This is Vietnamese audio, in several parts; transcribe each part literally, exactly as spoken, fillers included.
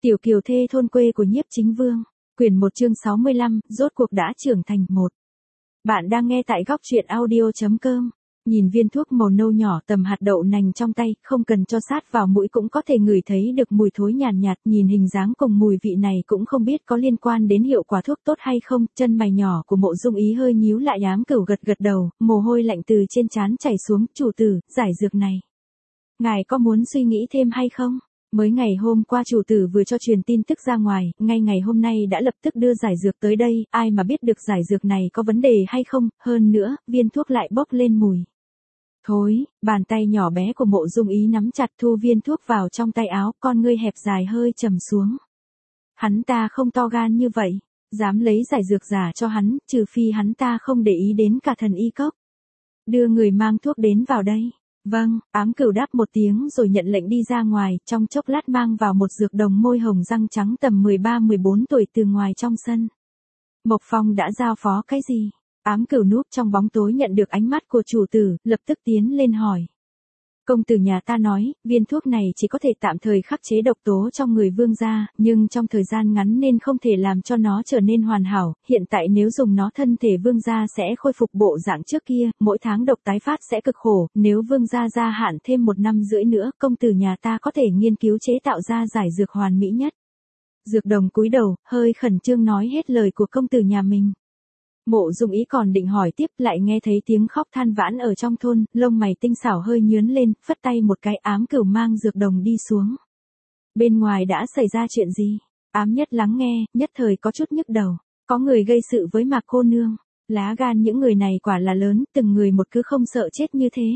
Tiểu kiều thê thôn quê của Nhiếp Chính Vương, quyển một chương sáu mươi lăm, rốt cuộc đã trưởng thành một. Bạn đang nghe tại góc truyện audio.com. Nhìn viên thuốc màu nâu nhỏ tầm hạt đậu nành trong tay, không cần cho sát vào mũi cũng có thể ngửi thấy được mùi thối nhàn nhạt, nhạt, nhìn hình dáng cùng mùi vị này cũng không biết có liên quan đến hiệu quả thuốc tốt hay không. Chân mày nhỏ của Mộ Dung Ý hơi nhíu lại, ám cửu gật gật đầu, mồ hôi lạnh từ trên trán chảy xuống. Chủ tử, giải dược này, ngài có muốn suy nghĩ thêm hay không? Mới ngày hôm qua chủ tử vừa cho truyền tin tức ra ngoài, ngay ngày hôm nay đã lập tức đưa giải dược tới đây, ai mà biết được giải dược này có vấn đề hay không, hơn nữa, viên thuốc lại bốc lên mùi thối. Bàn tay nhỏ bé của Mộ Dung Ý nắm chặt thu viên thuốc vào trong tay áo, con ngươi hẹp dài hơi trầm xuống. Hắn ta không to gan như vậy, dám lấy giải dược giả cho hắn, trừ phi hắn ta không để ý đến cả thần y cốc. Đưa người mang thuốc đến vào đây. Vâng, ám cửu đáp một tiếng rồi nhận lệnh đi ra ngoài, trong chốc lát mang vào một dược đồng môi hồng răng trắng tầm mười ba mười bốn tuổi từ ngoài trong sân. Mộc Phong đã giao phó cái gì? Ám cửu núp trong bóng tối nhận được ánh mắt của chủ tử, lập tức tiến lên hỏi. Công tử nhà ta nói, viên thuốc này chỉ có thể tạm thời khắc chế độc tố trong người vương gia, nhưng trong thời gian ngắn nên không thể làm cho nó trở nên hoàn hảo, hiện tại nếu dùng nó thân thể vương gia sẽ khôi phục bộ dạng trước kia, mỗi tháng độc tái phát sẽ cực khổ, nếu vương gia gia hạn thêm một năm rưỡi nữa, công tử nhà ta có thể nghiên cứu chế tạo ra giải dược hoàn mỹ nhất. Dược đồng cúi đầu, hơi khẩn trương nói hết lời của công tử nhà mình. Mộ Dung Ý còn định hỏi tiếp, lại nghe thấy tiếng khóc than vãn ở trong thôn, lông mày tinh xảo hơi nhướng lên, phất tay một cái, ám cửu mang dược đồng đi xuống. Bên ngoài đã xảy ra chuyện gì? Ám nhất lắng nghe, nhất thời có chút nhức đầu. Có người gây sự với Mạc cô nương. Lá gan những người này quả là lớn, từng người một cứ không sợ chết như thế.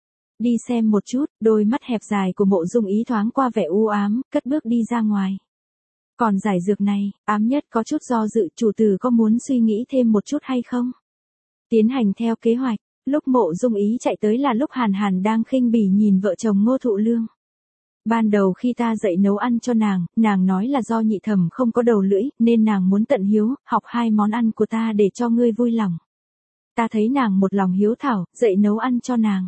Đi xem một chút, đôi mắt hẹp dài của Mộ Dung Ý thoáng qua vẻ u ám, cất bước đi ra ngoài. Còn giải dược này, ám nhất có chút do dự, chủ tử có muốn suy nghĩ thêm một chút hay không? Tiến hành theo kế hoạch, lúc Mộ Dung Ý chạy tới là lúc Hàn Hàn đang khinh bỉ nhìn vợ chồng Ngô Thụ Lương. Ban đầu khi ta dạy nấu ăn cho nàng, nàng nói là do nhị thẩm không có đầu lưỡi, nên nàng muốn tận hiếu, học hai món ăn của ta để cho ngươi vui lòng. Ta thấy nàng một lòng hiếu thảo, dạy nấu ăn cho nàng.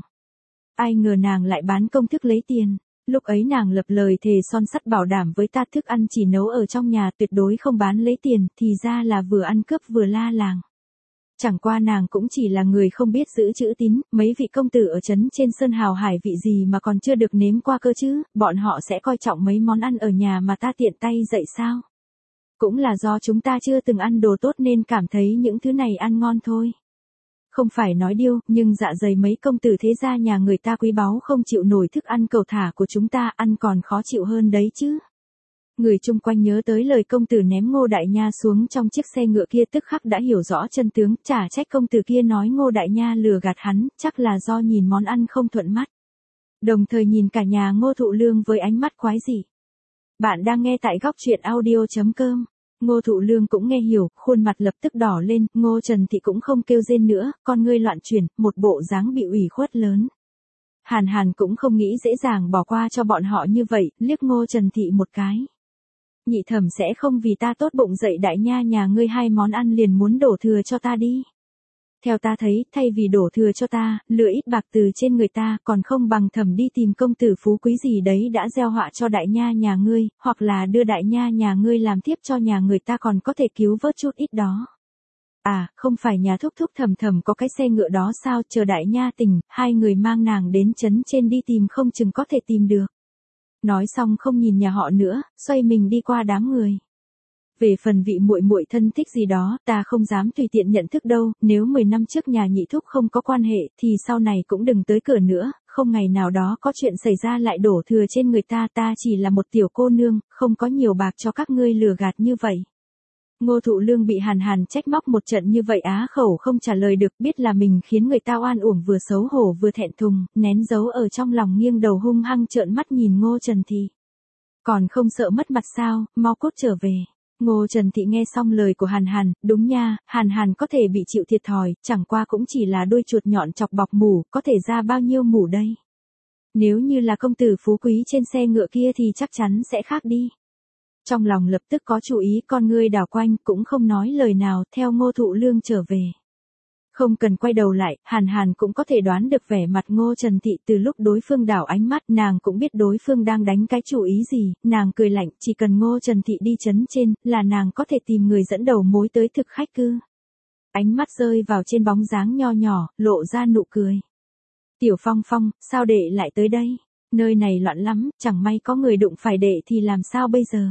Ai ngờ nàng lại bán công thức lấy tiền. Lúc ấy nàng lập lời thề son sắt bảo đảm với ta thức ăn chỉ nấu ở trong nhà, tuyệt đối không bán lấy tiền, thì ra là vừa ăn cướp vừa la làng. Chẳng qua nàng cũng chỉ là người không biết giữ chữ tín, mấy vị công tử ở trấn trên Sơn Hào Hải vị gì mà còn chưa được nếm qua cơ chứ, bọn họ sẽ coi trọng mấy món ăn ở nhà mà ta tiện tay dạy sao? Cũng là do chúng ta chưa từng ăn đồ tốt nên cảm thấy những thứ này ăn ngon thôi. Không phải nói điêu, nhưng dạ dày mấy công tử thế gia nhà người ta quý báu không chịu nổi thức ăn cầu thả của chúng ta, ăn còn khó chịu hơn đấy chứ. Người chung quanh nhớ tới lời công tử ném Ngô Đại Nha xuống trong chiếc xe ngựa kia tức khắc đã hiểu rõ chân tướng, chả trách công tử kia nói Ngô Đại Nha lừa gạt hắn, chắc là do nhìn món ăn không thuận mắt. Đồng thời nhìn cả nhà Ngô Thụ Lương với ánh mắt quái dị. Bạn đang nghe tại góc truyện audio.com. Ngô Thụ Lương cũng nghe hiểu, khuôn mặt lập tức đỏ lên, Ngô Trần Thị cũng không kêu rên nữa, con ngươi loạn chuyển, một bộ dáng bị ủy khuất lớn. Hàn Hàn cũng không nghĩ dễ dàng bỏ qua cho bọn họ như vậy, liếc Ngô Trần Thị một cái. Nhị thẩm sẽ không vì ta tốt bụng dạy Đại Nha nhà ngươi hai món ăn liền muốn đổ thừa cho ta đi. Theo ta thấy, thay vì đổ thừa cho ta, lựa ít bạc từ trên người ta, còn không bằng thẩm đi tìm công tử phú quý gì đấy đã gieo họa cho Đại Nha nhà ngươi, hoặc là đưa Đại Nha nhà ngươi làm tiếp cho nhà người ta còn có thể cứu vớt chút ít đó. À, không phải nhà thúc thúc thầm thầm có cái xe ngựa đó sao, chờ Đại Nha tỉnh, hai người mang nàng đến trấn trên đi tìm không chừng có thể tìm được. Nói xong không nhìn nhà họ nữa, xoay mình đi qua đám người. Về phần vị muội muội thân thích gì đó, ta không dám tùy tiện nhận thức đâu, nếu mười năm trước nhà nhị thúc không có quan hệ, thì sau này cũng đừng tới cửa nữa, không ngày nào đó có chuyện xảy ra lại đổ thừa trên người ta, ta chỉ là một tiểu cô nương, không có nhiều bạc cho các ngươi lừa gạt như vậy. Ngô Thụ Lương bị Hàn Hàn trách móc một trận như vậy á khẩu không trả lời được, biết là mình khiến người ta oan uổng, vừa xấu hổ vừa thẹn thùng, nén giấu ở trong lòng, nghiêng đầu hung hăng trợn mắt nhìn Ngô Trần Thị. Còn không sợ mất mặt sao, mau cút trở về. Ngô Trần Thị nghe xong lời của Hàn Hàn, đúng nha, Hàn Hàn có thể bị chịu thiệt thòi, chẳng qua cũng chỉ là đôi chuột nhọn chọc bọc mủ, có thể ra bao nhiêu mủ đây. Nếu như là công tử phú quý trên xe ngựa kia thì chắc chắn sẽ khác đi. Trong lòng lập tức có chủ ý, con ngươi đảo quanh, cũng không nói lời nào, theo Ngô Thụ Lương trở về. Không cần quay đầu lại, Hàn Hàn cũng có thể đoán được vẻ mặt Ngô Trần Thị từ lúc đối phương đảo ánh mắt, nàng cũng biết đối phương đang đánh cái chủ ý gì, nàng cười lạnh, chỉ cần Ngô Trần Thị đi chấn trên, là nàng có thể tìm người dẫn đầu mối tới thực khách cư. Ánh mắt rơi vào trên bóng dáng nho nhỏ, lộ ra nụ cười. Tiểu Phong Phong, sao đệ lại tới đây? Nơi này loạn lắm, chẳng may có người đụng phải đệ thì làm sao bây giờ?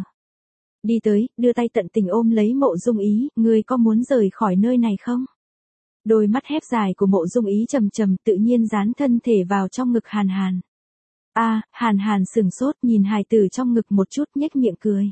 Đi tới, đưa tay tận tình ôm lấy Mộ Dung Ý, ngươi có muốn rời khỏi nơi này không? Đôi mắt hép dài của Mộ Dung Ý trầm trầm tự nhiên dán thân thể vào trong ngực Hàn Hàn. A, à, Hàn Hàn sừng sốt nhìn hài tử trong ngực một chút nhếch miệng cười.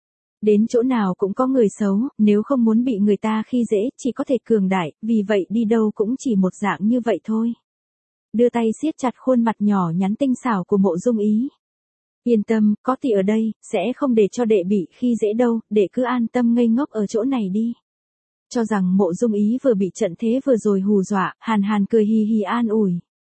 Đến chỗ nào cũng có người xấu, nếu không muốn bị người ta khi dễ chỉ có thể cường đại, vì vậy đi đâu cũng chỉ một dạng như vậy thôi. Đưa tay siết chặt khuôn mặt nhỏ nhắn tinh xảo của Mộ Dung Ý. Yên tâm, có tỷ ở đây, sẽ không để cho đệ bị khi dễ đâu, đệ cứ an tâm ngây ngốc ở chỗ này đi. Cho rằng Mộ Dung Ý vừa bị trận thế vừa rồi hù dọa, Hàn Hàn cười hì hì an ủi.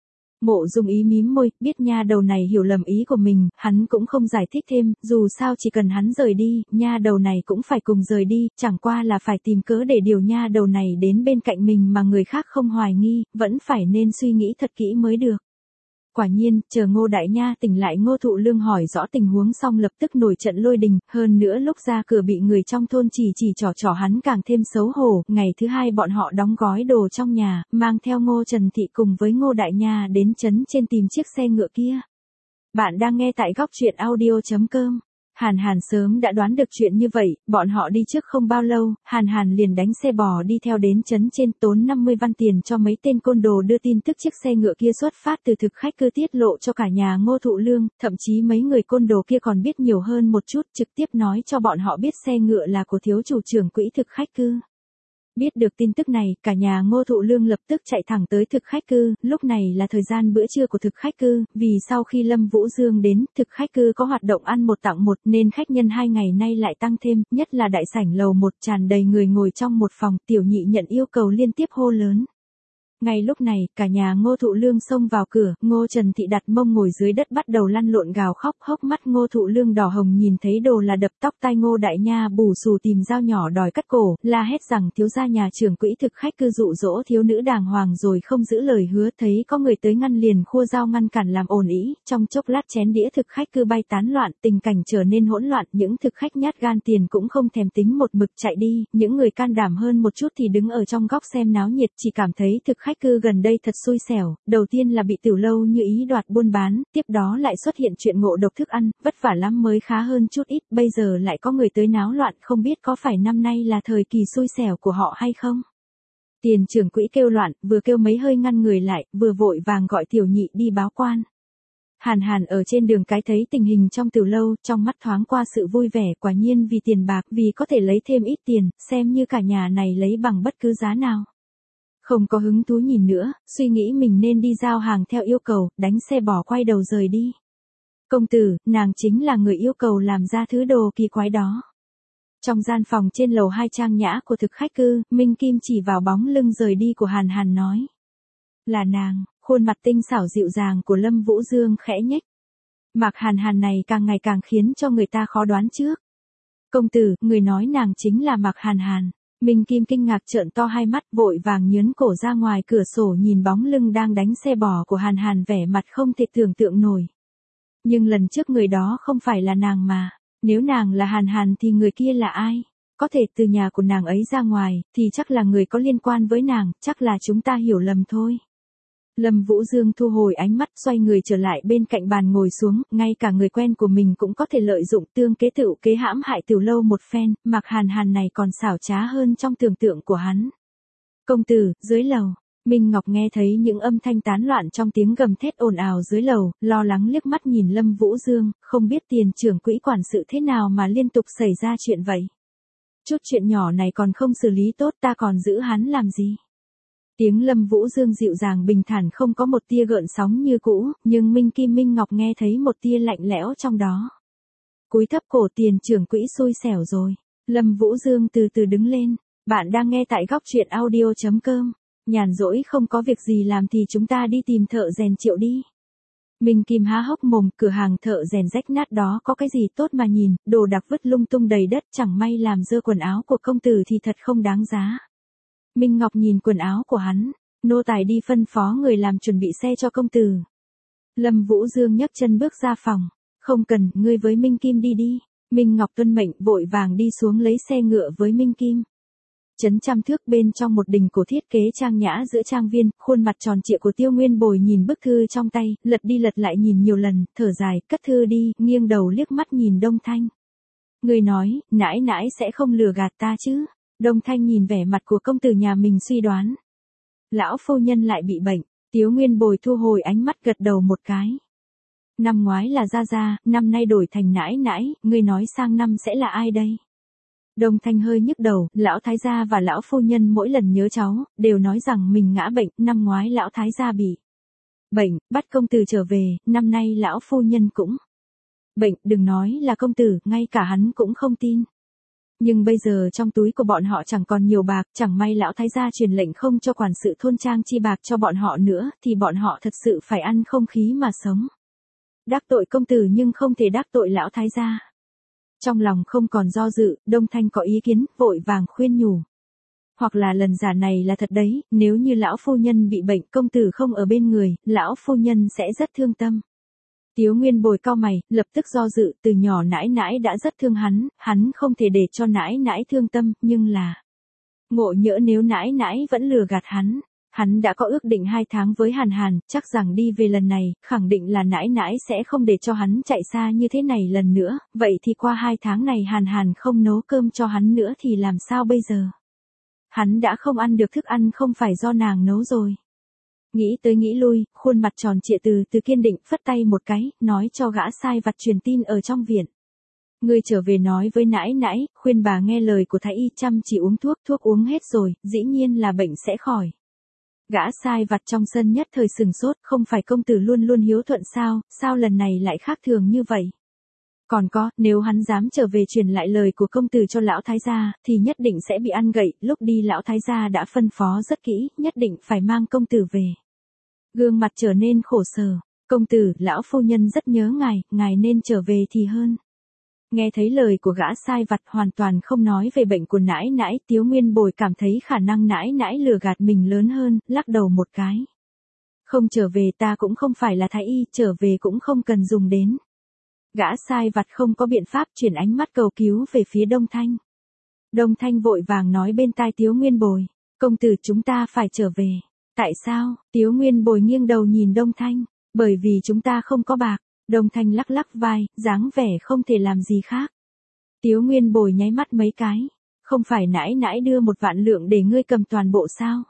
Mộ Dung Ý mím môi, biết nha đầu này hiểu lầm ý của mình, hắn cũng không giải thích thêm, dù sao chỉ cần hắn rời đi, nha đầu này cũng phải cùng rời đi, chẳng qua là phải tìm cớ để điều nha đầu này đến bên cạnh mình mà người khác không hoài nghi, vẫn phải nên suy nghĩ thật kỹ mới được. Quả nhiên, chờ Ngô Đại Nha tỉnh lại Ngô Thụ Lương hỏi rõ tình huống xong lập tức nổi trận lôi đình, hơn nữa lúc ra cửa bị người trong thôn chỉ chỉ trỏ trỏ hắn càng thêm xấu hổ, ngày thứ hai bọn họ đóng gói đồ trong nhà, mang theo Ngô Trần Thị cùng với Ngô Đại Nha đến trấn trên tìm chiếc xe ngựa kia. Bạn đang nghe tại góc truyện audio chấm com. Hàn Hàn sớm đã đoán được chuyện như vậy, bọn họ đi trước không bao lâu, Hàn Hàn liền đánh xe bò đi theo đến trấn trên tốn năm mươi văn tiền cho mấy tên côn đồ đưa tin tức chiếc xe ngựa kia xuất phát từ thực khách cư tiết lộ cho cả nhà Ngô Thụ Lương, thậm chí mấy người côn đồ kia còn biết nhiều hơn một chút trực tiếp nói cho bọn họ biết xe ngựa là của thiếu chủ trưởng quỹ thực khách cư. Biết được tin tức này, cả nhà Ngô Thụ Lương lập tức chạy thẳng tới thực khách cư, lúc này là thời gian bữa trưa của thực khách cư, vì sau khi Lâm Vũ Dương đến, thực khách cư có hoạt động ăn một tặng một nên khách nhân hai ngày nay lại tăng thêm, nhất là đại sảnh lầu một tràn đầy người ngồi trong một phòng, tiểu nhị nhận yêu cầu liên tiếp hô lớn. Ngay lúc này, cả nhà Ngô Thụ Lương xông vào cửa, Ngô Trần Thị đặt mông ngồi dưới đất bắt đầu lăn lộn gào khóc, hốc mắt Ngô Thụ Lương đỏ hồng nhìn thấy đồ là đập tóc tai Ngô Đại Nha bù xù tìm dao nhỏ đòi cắt cổ, la hét rằng thiếu gia nhà trưởng quỹ thực khách cư dụ dỗ thiếu nữ đàng hoàng rồi không giữ lời hứa, thấy có người tới ngăn liền khua dao ngăn cản làm ồn ĩ, trong chốc lát chén đĩa thực khách cư bay tán loạn, tình cảnh trở nên hỗn loạn, những thực khách nhát gan tiền cũng không thèm tính một mực chạy đi, những người can đảm hơn một chút thì đứng ở trong góc xem náo nhiệt, chỉ cảm thấy thực khách cư gần đây thật xui xẻo, đầu tiên là bị tiểu lâu như ý đoạt buôn bán, tiếp đó lại xuất hiện chuyện ngộ độc thức ăn, vất vả lắm mới khá hơn chút ít, bây giờ lại có người tới náo loạn, không biết có phải năm nay là thời kỳ xui xẻo của họ hay không. Tiền trưởng quỹ kêu loạn, vừa kêu mấy hơi ngăn người lại, vừa vội vàng gọi tiểu nhị đi báo quan. Hàn Hàn ở trên đường cái thấy tình hình trong tiểu lâu, trong mắt thoáng qua sự vui vẻ, quả nhiên vì tiền bạc, vì có thể lấy thêm ít tiền, xem như cả nhà này lấy bằng bất cứ giá nào. Không có hứng thú nhìn nữa, suy nghĩ mình nên đi giao hàng theo yêu cầu, đánh xe bò quay đầu rời đi. Công tử, nàng chính là người yêu cầu làm ra thứ đồ kỳ quái đó. Trong gian phòng trên lầu hai trang nhã của thực khách cư, Minh Kim chỉ vào bóng lưng rời đi của Hàn Hàn nói. Là nàng, khuôn mặt tinh xảo dịu dàng của Lâm Vũ Dương khẽ nhếch. Mạc Hàn Hàn này càng ngày càng khiến cho người ta khó đoán trước. Công tử, người nói nàng chính là Mạc Hàn Hàn. Minh Kim kinh ngạc trợn to hai mắt vội vàng nhớn cổ ra ngoài cửa sổ nhìn bóng lưng đang đánh xe bò của Hàn Hàn vẻ mặt không thể tưởng tượng nổi. Nhưng lần trước người đó không phải là nàng mà, nếu nàng là Hàn Hàn thì người kia là ai? Có thể từ nhà của nàng ấy ra ngoài, thì chắc là người có liên quan với nàng, chắc là chúng ta hiểu lầm thôi. Lâm Vũ Dương thu hồi ánh mắt xoay người trở lại bên cạnh bàn ngồi xuống, ngay cả người quen của mình cũng có thể lợi dụng tương kế tựu kế hãm hại tiểu lâu một phen, Mạc Hàn Hàn này còn xảo trá hơn trong tưởng tượng của hắn. Công tử, dưới lầu, Minh Ngọc nghe thấy những âm thanh tán loạn trong tiếng gầm thét ồn ào dưới lầu, lo lắng liếc mắt nhìn Lâm Vũ Dương, không biết tiền trưởng quỹ quản sự thế nào mà liên tục xảy ra chuyện vậy. Chút chuyện nhỏ này còn không xử lý tốt ta còn giữ hắn làm gì? Tiếng Lâm Vũ Dương dịu dàng bình thản không có một tia gợn sóng như cũ, nhưng Minh Kim Minh Ngọc nghe thấy một tia lạnh lẽo trong đó. Cúi thấp cổ tiền trưởng quỹ xui xẻo rồi. Lâm Vũ Dương từ từ đứng lên. Bạn đang nghe tại góc truyện audio chấm com. Nhàn rỗi không có việc gì làm thì chúng ta đi tìm thợ rèn Triệu đi. Minh Kim há hốc mồm, cửa hàng thợ rèn rách nát đó có cái gì tốt mà nhìn, đồ đạc vứt lung tung đầy đất, chẳng may làm dơ quần áo của công tử thì thật không đáng giá. Minh Ngọc nhìn quần áo của hắn, nô tài đi phân phó người làm chuẩn bị xe cho công tử. Lâm Vũ Dương nhấc chân bước ra phòng, không cần, ngươi với Minh Kim đi đi. Minh Ngọc tuân mệnh vội vàng đi xuống lấy xe ngựa với Minh Kim. Trấn trăm thước bên trong một đình cổ thiết kế trang nhã giữa trang viên, khuôn mặt tròn trịa của Tiêu Nguyên Bồi nhìn bức thư trong tay, lật đi lật lại nhìn nhiều lần, thở dài, cất thư đi, nghiêng đầu liếc mắt nhìn Đông Thanh. Người nói, nãi nãi sẽ không lừa gạt ta chứ? Đông Thanh nhìn vẻ mặt của công tử nhà mình suy đoán. Lão phu nhân lại bị bệnh, Tiếu Nguyên Bồi thu hồi ánh mắt gật đầu một cái. Năm ngoái là Gia Gia, năm nay đổi thành nãi nãi, ngươi nói sang năm sẽ là ai đây? Đông Thanh hơi nhức đầu, lão thái gia và lão phu nhân mỗi lần nhớ cháu, đều nói rằng mình ngã bệnh, năm ngoái lão thái gia bị bệnh, bắt công tử trở về, năm nay lão phu nhân cũng bệnh, đừng nói là công tử, ngay cả hắn cũng không tin. Nhưng bây giờ trong túi của bọn họ chẳng còn nhiều bạc, chẳng may lão thái gia truyền lệnh không cho quản sự thôn trang chi bạc cho bọn họ nữa, thì bọn họ thật sự phải ăn không khí mà sống. Đắc tội công tử nhưng không thể đắc tội lão thái gia. Trong lòng không còn do dự, Đông Thanh có ý kiến, vội vàng khuyên nhủ. Hoặc là lần giả này là thật đấy, nếu như lão phu nhân bị bệnh, công tử không ở bên người, lão phu nhân sẽ rất thương tâm. Tiếu Nguyên Bồi cau mày, lập tức do dự, từ nhỏ nãi nãi đã rất thương hắn, hắn không thể để cho nãi nãi thương tâm, nhưng là ngộ nhỡ nếu nãi nãi vẫn lừa gạt hắn. Hắn đã có ước định hai tháng với Hàn Hàn, chắc rằng đi về lần này, khẳng định là nãi nãi sẽ không để cho hắn chạy xa như thế này lần nữa, vậy thì qua hai tháng này Hàn Hàn không nấu cơm cho hắn nữa thì làm sao bây giờ? Hắn đã không ăn được thức ăn không phải do nàng nấu rồi. Nghĩ tới nghĩ lui, khuôn mặt tròn trịa từ từ kiên định, phất tay một cái, nói cho gã sai vặt truyền tin ở trong viện. Ngươi trở về nói với nãi nãi, khuyên bà nghe lời của thái y, chăm chỉ uống thuốc, thuốc uống hết rồi, dĩ nhiên là bệnh sẽ khỏi. Gã sai vặt trong sân nhất thời sừng sốt, không phải công tử luôn luôn hiếu thuận sao, sao lần này lại khác thường như vậy? Còn có, nếu hắn dám trở về truyền lại lời của công tử cho lão thái gia, thì nhất định sẽ bị ăn gậy, lúc đi lão thái gia đã phân phó rất kỹ, nhất định phải mang công tử về. Gương mặt trở nên khổ sở, công tử, lão phu nhân rất nhớ ngài, ngài nên trở về thì hơn. Nghe thấy lời của gã sai vặt hoàn toàn không nói về bệnh của nãi nãi, Tiếu Nguyên Bồi cảm thấy khả năng nãi nãi lừa gạt mình lớn hơn, lắc đầu một cái. Không trở về ta cũng không phải là thái y, trở về cũng không cần dùng đến. Gã sai vặt không có biện pháp, chuyển ánh mắt cầu cứu về phía Đông Thanh. Đông Thanh vội vàng nói bên tai Tiếu Nguyên Bồi, công tử chúng ta phải trở về. Tại sao? Tiếu Nguyên Bồi nghiêng đầu nhìn Đông Thanh, bởi vì chúng ta không có bạc. Đông Thanh lắc lắc vai, dáng vẻ không thể làm gì khác. Tiếu Nguyên Bồi nháy mắt mấy cái, không phải nãi nãi đưa một vạn lượng để ngươi cầm toàn bộ sao?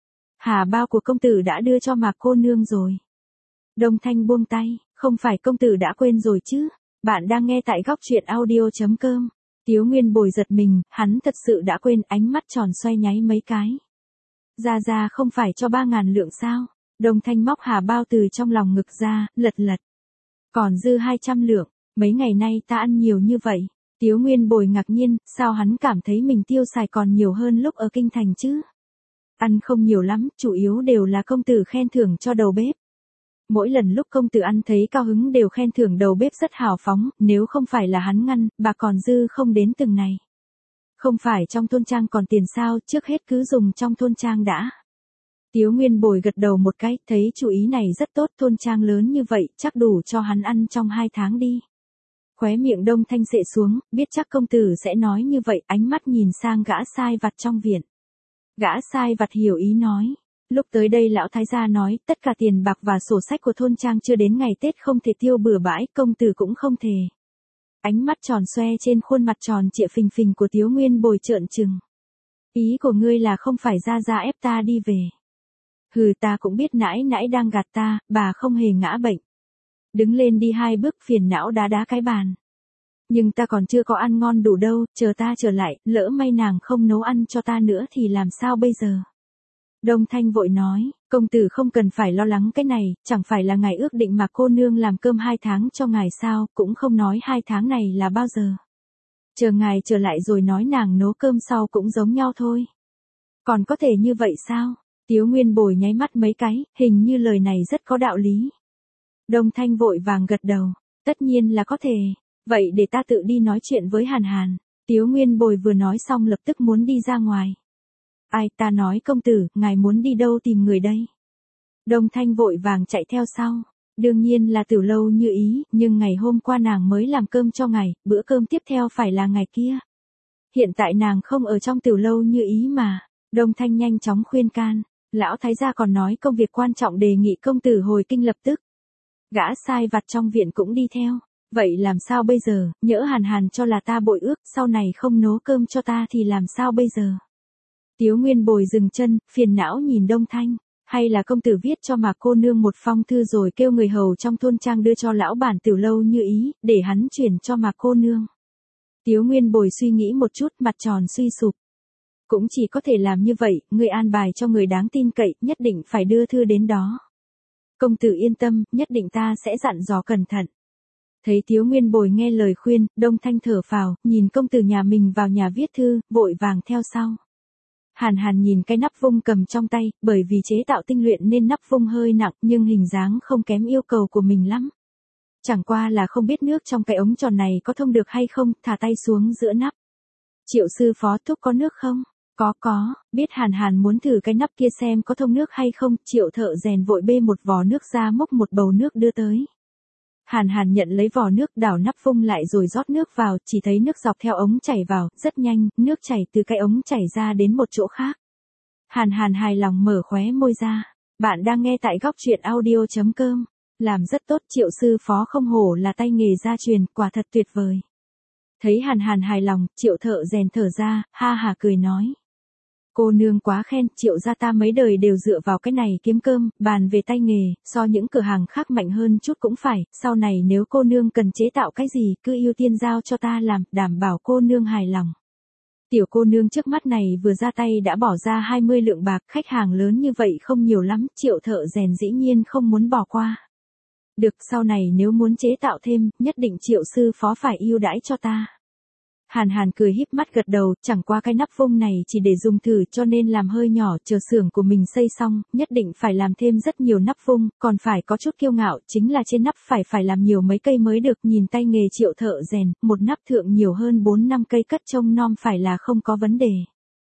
Hà bao của công tử đã đưa cho Mạc cô nương rồi. Đông Thanh buông tay, không phải công tử đã quên rồi chứ? Bạn đang nghe tại góc truyện audio chấm com. Tiếu Nguyên Bồi giật mình, hắn thật sự đã quên, ánh mắt tròn xoay nháy mấy cái. Gia Gia không phải cho ba ngàn lượng sao? Đông Thanh móc hà bao từ trong lòng ngực ra, lật lật. Còn dư hai trăm lượng, mấy ngày nay ta ăn nhiều như vậy. Tiếu Nguyên Bồi ngạc nhiên, sao hắn cảm thấy mình tiêu xài còn nhiều hơn lúc ở kinh thành chứ? Ăn không nhiều lắm, chủ yếu đều là công tử khen thưởng cho đầu bếp. Mỗi lần lúc công tử ăn thấy cao hứng đều khen thưởng đầu bếp rất hào phóng, nếu không phải là hắn ngăn, bà còn dư không đến từng này. Không phải trong thôn trang còn tiền sao, trước hết cứ dùng trong thôn trang đã. Tiếu Nguyên Bồi gật đầu một cái, thấy chủ ý này rất tốt, thôn trang lớn như vậy, chắc đủ cho hắn ăn trong hai tháng đi. Khóe miệng Đông Thanh xệ xuống, biết chắc công tử sẽ nói như vậy, ánh mắt nhìn sang gã sai vặt trong viện. Gã sai vặt hiểu ý nói. Lúc tới đây lão thái gia nói, tất cả tiền bạc và sổ sách của thôn trang chưa đến ngày Tết không thể tiêu bừa bãi, công tử cũng không thể. Ánh mắt tròn xoe trên khuôn mặt tròn trịa phình phình của Tiếu Nguyên Bồi trợn trừng. Ý của ngươi là không phải Gia Gia ép ta đi về. Hừ, ta cũng biết nãi nãi đang gạt ta, bà không hề ngã bệnh. Đứng lên đi hai bước, phiền não đá đá cái bàn. Nhưng ta còn chưa có ăn ngon đủ đâu, chờ ta trở lại, lỡ may nàng không nấu ăn cho ta nữa thì làm sao bây giờ? Đông Thanh vội nói, công tử không cần phải lo lắng cái này, chẳng phải là ngài ước định mà cô nương làm cơm hai tháng cho ngài sao, cũng không nói hai tháng này là bao giờ. Chờ ngài trở lại rồi nói nàng nấu cơm sau cũng giống nhau thôi. Còn có thể như vậy sao? Tiếu Nguyên Bồi nháy mắt mấy cái, hình như lời này rất có đạo lý. Đông Thanh vội vàng gật đầu, tất nhiên là có thể, vậy để ta tự đi nói chuyện với Hàn Hàn. Tiếu Nguyên Bồi vừa nói xong lập tức muốn đi ra ngoài. ai, ta nói công tử, ngài muốn đi đâu tìm người đây? Đông Thanh vội vàng chạy theo sau. Đương nhiên là Tiểu Lâu Như Ý, nhưng ngày hôm qua nàng mới làm cơm cho ngài, bữa cơm tiếp theo phải là ngày kia. Hiện tại nàng không ở trong Tiểu Lâu Như Ý mà. Đông Thanh nhanh chóng khuyên can. Lão thái gia còn nói công việc quan trọng đề nghị công tử hồi kinh lập tức. Gã sai vặt trong viện cũng đi theo. Vậy làm sao bây giờ, nhỡ Hàn Hàn cho là ta bội ước, sau này không nấu cơm cho ta thì làm sao bây giờ? Tiếu Nguyên Bồi dừng chân, phiền não nhìn Đông Thanh. Hay là công tử viết cho mà cô nương một phong thư rồi kêu người hầu trong thôn trang đưa cho lão bản Tiểu Lâu Như Ý, để hắn chuyển cho mà cô nương. Tiếu Nguyên Bồi suy nghĩ một chút, mặt tròn suy sụp. Cũng chỉ có thể làm như vậy, người an bài cho người đáng tin cậy, nhất định phải đưa thư đến đó. Công tử yên tâm, nhất định ta sẽ dặn dò cẩn thận. Thấy Tiếu Nguyên Bồi nghe lời khuyên, Đông Thanh thở phào, nhìn công tử nhà mình vào nhà viết thư, vội vàng theo sau. Hàn Hàn nhìn cái nắp vung cầm trong tay, bởi vì chế tạo tinh luyện nên nắp vung hơi nặng nhưng hình dáng không kém yêu cầu của mình lắm. Chẳng qua là không biết nước trong cái ống tròn này có thông được hay không, thả tay xuống giữa nắp. Triệu sư phó thúc có nước không? Có có, biết Hàn Hàn muốn thử cái nắp kia xem có thông nước hay không, Triệu thợ rèn vội bê một vò nước ra múc một bầu nước đưa tới. Hàn Hàn nhận lấy vò nước đảo nắp vung lại rồi rót nước vào, chỉ thấy nước dọc theo ống chảy vào, rất nhanh, nước chảy từ cái ống chảy ra đến một chỗ khác. Hàn Hàn hài lòng mở khóe môi ra. Bạn đang nghe tại góc truyện audio chấm com. Làm rất tốt, Triệu sư phó không hổ là tay nghề gia truyền, quả thật tuyệt vời. Thấy Hàn Hàn hài lòng, Triệu thợ rèn thở ra, ha hà cười nói. Cô nương quá khen, Triệu gia ta mấy đời đều dựa vào cái này kiếm cơm, bàn về tay nghề, so những cửa hàng khác mạnh hơn chút cũng phải, sau này nếu cô nương cần chế tạo cái gì, cứ ưu tiên giao cho ta làm, đảm bảo cô nương hài lòng. Tiểu cô nương trước mắt này vừa ra tay đã bỏ ra hai mươi lượng bạc, khách hàng lớn như vậy không nhiều lắm, Triệu thợ rèn dĩ nhiên không muốn bỏ qua. Được, sau này nếu muốn chế tạo thêm, nhất định Triệu sư phó phải ưu đãi cho ta. Hàn Hàn cười híp mắt gật đầu, chẳng qua cái nắp vung này chỉ để dùng thử cho nên làm hơi nhỏ, chờ xưởng của mình xây xong, nhất định phải làm thêm rất nhiều nắp vung, còn phải có chút kiêu ngạo, chính là trên nắp phải phải làm nhiều mấy cây mới được, nhìn tay nghề Triệu thợ rèn, một nắp thượng nhiều hơn bốn năm cây cất trông nom phải là không có vấn đề.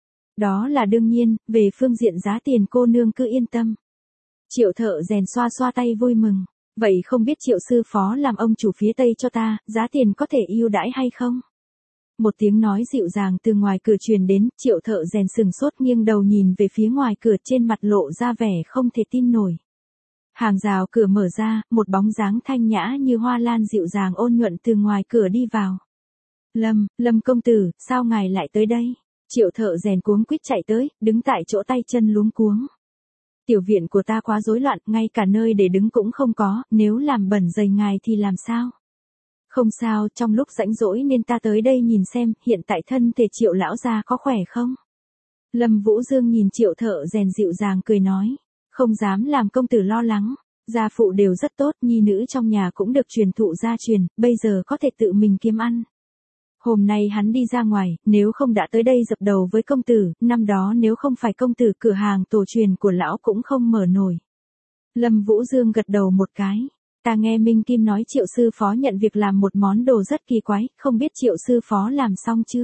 Đó là đương nhiên, về phương diện giá tiền cô nương cứ yên tâm. Triệu thợ rèn xoa xoa tay vui mừng, vậy không biết Triệu sư phó làm ông chủ phía Tây cho ta, giá tiền có thể ưu đãi hay không? Một tiếng nói dịu dàng từ ngoài cửa truyền đến, Triệu thợ rèn sừng sốt nghiêng đầu nhìn về phía ngoài cửa, trên mặt lộ ra vẻ không thể tin nổi. Hàng rào cửa mở ra, một bóng dáng thanh nhã như hoa lan dịu dàng ôn nhuận từ ngoài cửa đi vào. Lâm, Lâm công tử, sao ngài lại tới đây? Triệu thợ rèn cuống quýt chạy tới, đứng tại chỗ tay chân luống cuống. Tiểu viện của ta quá rối loạn, ngay cả nơi để đứng cũng không có, nếu làm bẩn giày ngài thì làm sao? Không sao, trong lúc rảnh rỗi nên ta tới đây nhìn xem, hiện tại thân thể Triệu lão gia có khỏe không? Lâm Vũ Dương nhìn Triệu thợ rèn dịu dàng cười nói, không dám làm công tử lo lắng, gia phụ đều rất tốt, nhi nữ trong nhà cũng được truyền thụ gia truyền, bây giờ có thể tự mình kiếm ăn. Hôm nay hắn đi ra ngoài, nếu không đã tới đây dập đầu với công tử, năm đó nếu không phải công tử cửa hàng tổ truyền của lão cũng không mở nổi. Lâm Vũ Dương gật đầu một cái. Ta nghe Minh Kim nói Triệu sư phó nhận việc làm một món đồ rất kỳ quái, không biết Triệu sư phó làm xong chưa?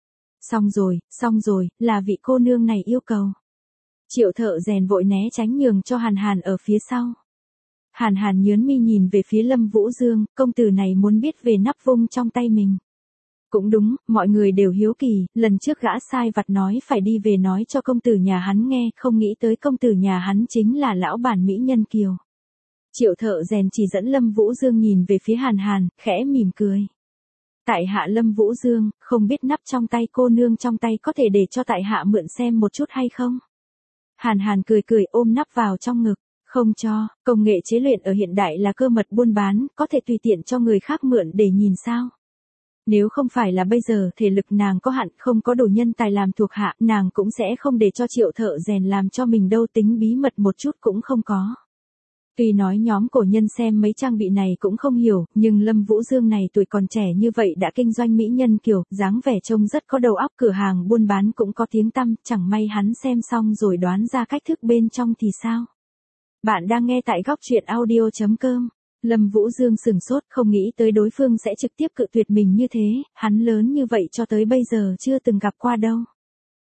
Xong rồi, xong rồi, là vị cô nương này yêu cầu. Triệu thợ rèn vội né tránh nhường cho Hàn Hàn ở phía sau. Hàn Hàn nhớn mi nhìn về phía Lâm Vũ Dương, công tử này muốn biết về nắp vung trong tay mình. Cũng đúng, mọi người đều hiếu kỳ, lần trước gã sai vặt nói phải đi về nói cho công tử nhà hắn nghe, không nghĩ tới công tử nhà hắn chính là lão bản mỹ nhân Kiều. Triệu thợ rèn chỉ dẫn Lâm Vũ Dương nhìn về phía Hàn Hàn, khẽ mỉm cười. Tại hạ Lâm Vũ Dương, không biết nắp trong tay cô nương trong tay có thể để cho tại hạ mượn xem một chút hay không? Hàn Hàn cười cười ôm nắp vào trong ngực, không cho, công nghệ chế luyện ở hiện đại là cơ mật buôn bán, có thể tùy tiện cho người khác mượn để nhìn sao? Nếu không phải là bây giờ thể lực nàng có hạn, không có đủ nhân tài làm thuộc hạ, nàng cũng sẽ không để cho Triệu thợ rèn làm cho mình đâu, tính bí mật một chút cũng không có. Tuy nói nhóm cổ nhân xem mấy trang bị này cũng không hiểu, nhưng Lâm Vũ Dương này tuổi còn trẻ như vậy đã kinh doanh mỹ nhân Kiều, dáng vẻ trông rất có đầu óc, cửa hàng buôn bán cũng có tiếng tăm, chẳng may hắn xem xong rồi đoán ra cách thức bên trong thì sao? Bạn đang nghe tại góc truyện audio chấm com. Lâm Vũ Dương sừng sốt, không nghĩ tới đối phương sẽ trực tiếp cự tuyệt mình như thế, hắn lớn như vậy cho tới bây giờ chưa từng gặp qua đâu.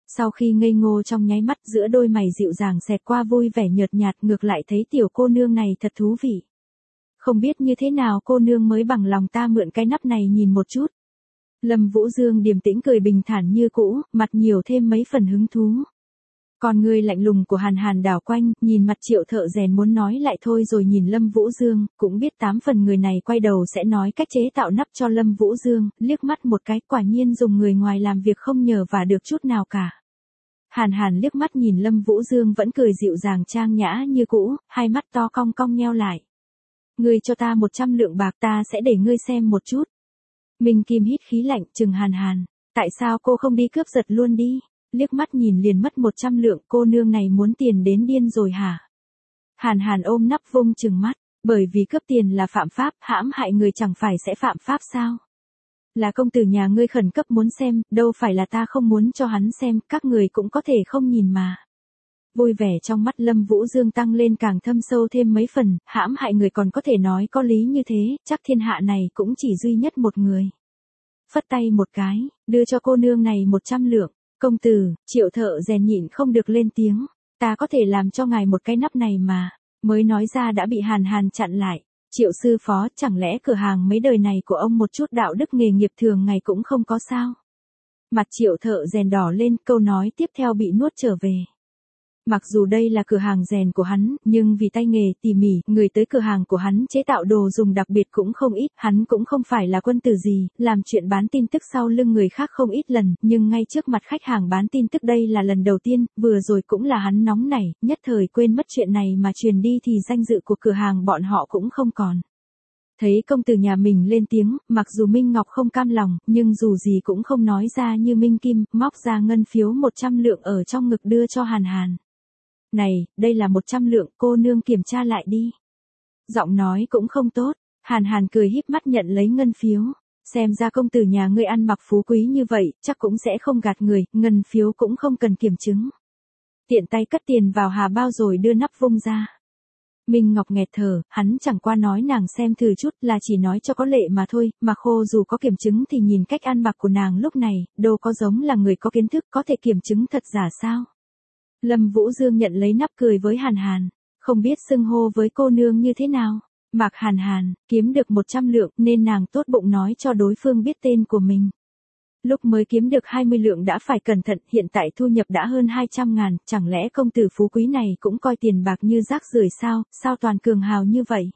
Sau khi ngây ngô trong nháy mắt, giữa đôi mày dịu dàng xẹt qua vui vẻ nhợt nhạt, ngược lại thấy tiểu cô nương này thật thú vị. Không biết như thế nào cô nương mới bằng lòng ta mượn cái nắp này nhìn một chút. Lâm Vũ Dương điềm tĩnh cười bình thản như cũ, mặt nhiều thêm mấy phần hứng thú. Con người lạnh lùng của Hàn Hàn đảo quanh, nhìn mặt Triệu Thợ Rèn muốn nói lại thôi, rồi nhìn Lâm Vũ Dương, cũng biết tám phần người này quay đầu sẽ nói cách chế tạo nắp cho Lâm Vũ Dương, liếc mắt một cái, quả nhiên dùng người ngoài làm việc không nhờ vả được chút nào cả. Hàn Hàn liếc mắt nhìn Lâm Vũ Dương vẫn cười dịu dàng trang nhã như cũ, hai mắt to cong cong nheo lại. Ngươi cho ta một trăm lượng bạc, ta sẽ để ngươi xem một chút. Minh Kim hít khí lạnh chừng Hàn Hàn, tại sao cô không đi cướp giật luôn đi? Liếc mắt nhìn liền mất một trăm lượng, cô nương này muốn tiền đến điên rồi hả? Hàn Hàn ôm nắp vung chừng mắt, bởi vì cướp tiền là phạm pháp, hãm hại người chẳng phải sẽ phạm pháp sao? Là công tử nhà ngươi khẩn cấp muốn xem, đâu phải là ta không muốn cho hắn xem, các người cũng có thể không nhìn mà. Vui vẻ trong mắt Lâm Vũ Dương tăng lên càng thâm sâu thêm mấy phần, hãm hại người còn có thể nói có lý như thế, chắc thiên hạ này cũng chỉ duy nhất một người. Phất tay một cái, đưa cho cô nương này một trăm lượng. Công tử, Triệu Thợ Rèn nhịn không được lên tiếng, ta có thể làm cho ngài một cái nắp này mà, mới nói ra đã bị Hàn Hàn chặn lại. Triệu sư phó, chẳng lẽ cửa hàng mấy đời này của ông một chút đạo đức nghề nghiệp thường ngày cũng không có sao? Mặt Triệu Thợ Rèn đỏ lên, câu nói tiếp theo bị nuốt trở về. Mặc dù đây là cửa hàng rèn của hắn, nhưng vì tay nghề tỉ mỉ, người tới cửa hàng của hắn chế tạo đồ dùng đặc biệt cũng không ít, hắn cũng không phải là quân tử gì, làm chuyện bán tin tức sau lưng người khác không ít lần, nhưng ngay trước mặt khách hàng bán tin tức đây là lần đầu tiên, vừa rồi cũng là hắn nóng nảy, nhất thời quên mất chuyện này mà truyền đi thì danh dự của cửa hàng bọn họ cũng không còn. Thấy công tử nhà mình lên tiếng, mặc dù Minh Ngọc không cam lòng, nhưng dù gì cũng không nói ra như Minh Kim, móc ra ngân phiếu một trăm lượng ở trong ngực đưa cho Hàn Hàn. Này, đây là một trăm lượng, cô nương kiểm tra lại đi. Giọng nói cũng không tốt, Hàn Hàn cười híp mắt nhận lấy ngân phiếu. Xem ra công tử nhà ngươi ăn mặc phú quý như vậy, chắc cũng sẽ không gạt người, ngân phiếu cũng không cần kiểm chứng. Tiện tay cất tiền vào hà bao rồi đưa nắp vung ra. Minh Ngọc nghẹt thở, hắn chẳng qua nói nàng xem thử chút, là chỉ nói cho có lệ mà thôi, mà khô dù có kiểm chứng thì nhìn cách ăn mặc của nàng lúc này, đâu có giống là người có kiến thức có thể kiểm chứng thật giả sao. Lâm Vũ Dương nhận lấy nắp cười với Hàn Hàn, không biết xưng hô với cô nương như thế nào. Mạc Hàn Hàn, kiếm được một trăm lượng nên nàng tốt bụng nói cho đối phương biết tên của mình. Lúc mới kiếm được hai mươi lượng đã phải cẩn thận, hiện tại thu nhập đã hơn hai trăm ngàn, chẳng lẽ công tử phú quý này cũng coi tiền bạc như rác rưởi sao, sao toàn cường hào như vậy.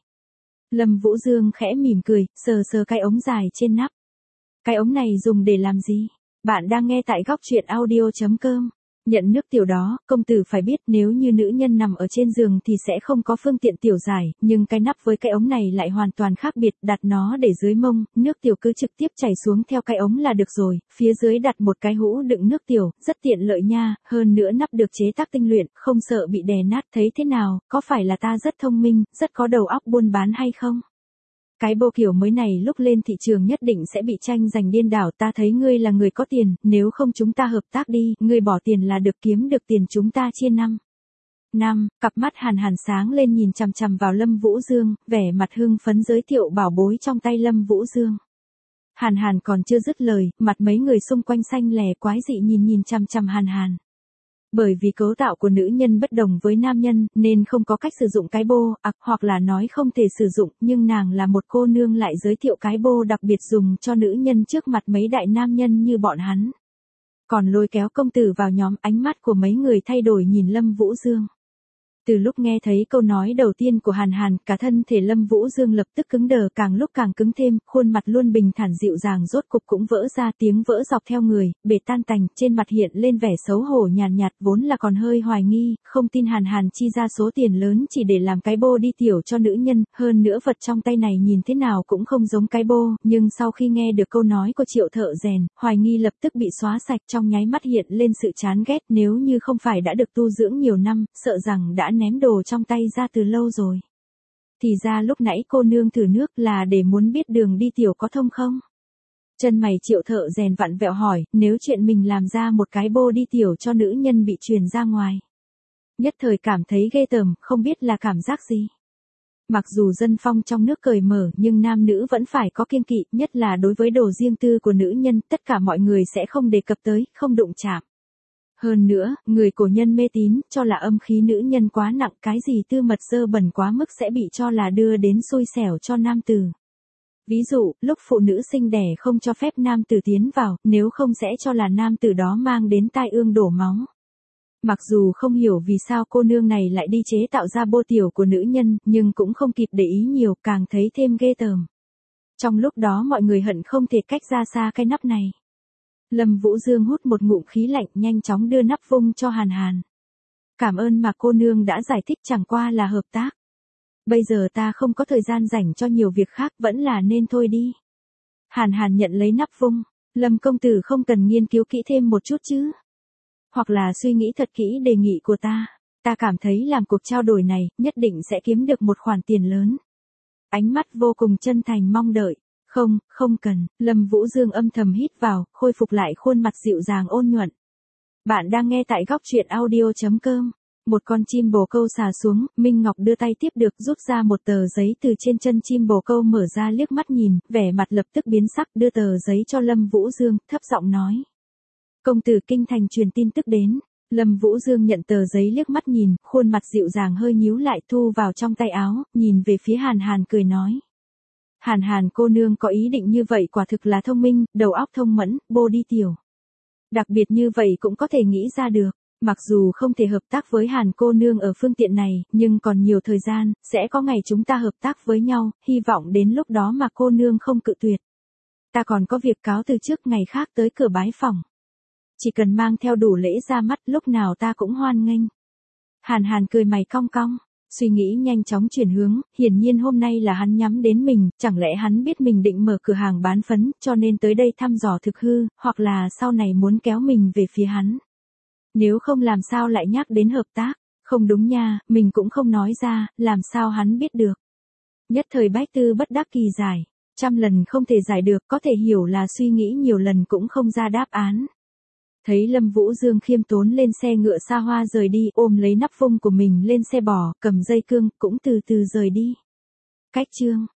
Lâm Vũ Dương khẽ mỉm cười, sờ sờ cái ống dài trên nắp. Cái ống này dùng để làm gì? Bạn đang nghe tại góc truyện audio chấm com. Nhận nước tiểu đó, công tử phải biết nếu như nữ nhân nằm ở trên giường thì sẽ không có phương tiện tiểu giải, nhưng cái nắp với cái ống này lại hoàn toàn khác biệt, đặt nó để dưới mông, nước tiểu cứ trực tiếp chảy xuống theo cái ống là được rồi, phía dưới đặt một cái hũ đựng nước tiểu, rất tiện lợi nha, hơn nữa nắp được chế tác tinh luyện, không sợ bị đè nát, thấy thế nào, có phải là ta rất thông minh, rất có đầu óc buôn bán hay không? Cái bộ kiểu mới này lúc lên thị trường nhất định sẽ bị tranh giành điên đảo, ta thấy ngươi là người có tiền, nếu không chúng ta hợp tác đi, ngươi bỏ tiền là được, kiếm được tiền chúng ta chia năm. Năm, cặp mắt Hàn Hàn sáng lên nhìn chằm chằm vào Lâm Vũ Dương, vẻ mặt hưng phấn giới thiệu bảo bối trong tay Lâm Vũ Dương. Hàn Hàn còn chưa dứt lời, mặt mấy người xung quanh xanh lè quái dị nhìn nhìn chằm chằm Hàn Hàn. Bởi vì cấu tạo của nữ nhân bất đồng với nam nhân, nên không có cách sử dụng cái bô, ặc à, hoặc là nói không thể sử dụng, nhưng nàng là một cô nương lại giới thiệu cái bô đặc biệt dùng cho nữ nhân trước mặt mấy đại nam nhân như bọn hắn. Còn lôi kéo công tử vào nhóm, ánh mắt của mấy người thay đổi nhìn Lâm Vũ Dương. Từ lúc nghe thấy câu nói đầu tiên của Hàn Hàn, cả thân thể Lâm Vũ Dương lập tức cứng đờ, càng lúc càng cứng thêm, khuôn mặt luôn bình thản dịu dàng rốt cục cũng vỡ ra, tiếng vỡ dọc theo người, bể tan tành, trên mặt hiện lên vẻ xấu hổ nhàn nhạt, nhạt, vốn là còn hơi hoài nghi, không tin Hàn Hàn chi ra số tiền lớn chỉ để làm cái bô đi tiểu cho nữ nhân, hơn nữa vật trong tay này nhìn thế nào cũng không giống cái bô, nhưng sau khi nghe được câu nói của Triệu Thợ Rèn, hoài nghi lập tức bị xóa sạch, trong nháy mắt hiện lên sự chán ghét, nếu như không phải đã được tu dưỡng nhiều năm, sợ rằng đã ném đồ trong tay ra từ lâu rồi. Thì ra lúc nãy cô nương thử nước là để muốn biết đường đi tiểu có thông không? Chân mày Triệu Thợ Rèn vặn vẹo hỏi, nếu chuyện mình làm ra một cái bô đi tiểu cho nữ nhân bị truyền ra ngoài. Nhất thời cảm thấy ghê tởm, không biết là cảm giác gì. Mặc dù dân phong trong nước cởi mở nhưng nam nữ vẫn phải có kiêng kỵ, nhất là đối với đồ riêng tư của nữ nhân, tất cả mọi người sẽ không đề cập tới, không đụng chạm. Hơn nữa, người cổ nhân mê tín, cho là âm khí nữ nhân quá nặng, cái gì tư mật dơ bẩn quá mức sẽ bị cho là đưa đến xui xẻo cho nam tử. Ví dụ, lúc phụ nữ sinh đẻ không cho phép nam tử tiến vào, nếu không sẽ cho là nam tử đó mang đến tai ương đổ máu. Mặc dù không hiểu vì sao cô nương này lại đi chế tạo ra bô tiểu của nữ nhân, nhưng cũng không kịp để ý nhiều, càng thấy thêm ghê tởm. Trong lúc đó mọi người hận không thể cách ra xa cái nắp này. Lâm Vũ Dương hút một ngụm khí lạnh, nhanh chóng đưa nắp vung cho Hàn Hàn. Cảm ơn mà cô nương đã giải thích, chẳng qua là hợp tác. Bây giờ ta không có thời gian rảnh cho nhiều việc khác, vẫn là nên thôi đi. Hàn Hàn nhận lấy nắp vung. Lâm công tử không cần nghiên cứu kỹ thêm một chút chứ? Hoặc là suy nghĩ thật kỹ đề nghị của ta. Ta cảm thấy làm cuộc trao đổi này, nhất định sẽ kiếm được một khoản tiền lớn. Ánh mắt vô cùng chân thành mong đợi. Không, không cần. Lâm Vũ Dương âm thầm hít vào, khôi phục lại khuôn mặt dịu dàng ôn nhuận. Bạn đang nghe tại góc truyện audio chấm com. Một con chim bồ câu xà xuống, Minh Ngọc đưa tay tiếp được, rút ra một tờ giấy từ trên chân chim bồ câu, mở ra liếc mắt nhìn, vẻ mặt lập tức biến sắc, đưa tờ giấy cho Lâm Vũ Dương, thấp giọng nói. Công tử kinh thành truyền tin tức đến. Lâm Vũ Dương nhận tờ giấy liếc mắt nhìn, khuôn mặt dịu dàng hơi nhíu lại, thu vào trong tay áo, nhìn về phía Hàn Hàn cười nói. Hàn Hàn cô nương có ý định như vậy quả thực là thông minh, đầu óc thông mẫn, bô đi tiểu. Đặc biệt như vậy cũng có thể nghĩ ra được. Mặc dù không thể hợp tác với Hàn cô nương ở phương tiện này, nhưng còn nhiều thời gian, sẽ có ngày chúng ta hợp tác với nhau, hy vọng đến lúc đó mà cô nương không cự tuyệt. Ta còn có việc cáo từ trước, ngày khác tới cửa bái phỏng. Chỉ cần mang theo đủ lễ ra mắt, lúc nào ta cũng hoan nghênh. Hàn Hàn cười mày cong cong, suy nghĩ nhanh chóng chuyển hướng, hiển nhiên hôm nay là hắn nhắm đến mình, chẳng lẽ hắn biết mình định mở cửa hàng bán phấn, cho nên tới đây thăm dò thực hư, hoặc là sau này muốn kéo mình về phía hắn. Nếu không làm sao lại nhắc đến hợp tác, không đúng nha, mình cũng không nói ra, làm sao hắn biết được. Nhất thời bách tư bất đắc kỳ giải, trăm lần không thể giải được, có thể hiểu là suy nghĩ nhiều lần cũng không ra đáp án. Thấy Lâm Vũ Dương khiêm tốn lên xe ngựa xa hoa rời đi, ôm lấy nắp vung của mình lên xe bò, cầm dây cương, cũng từ từ rời đi. Cách chương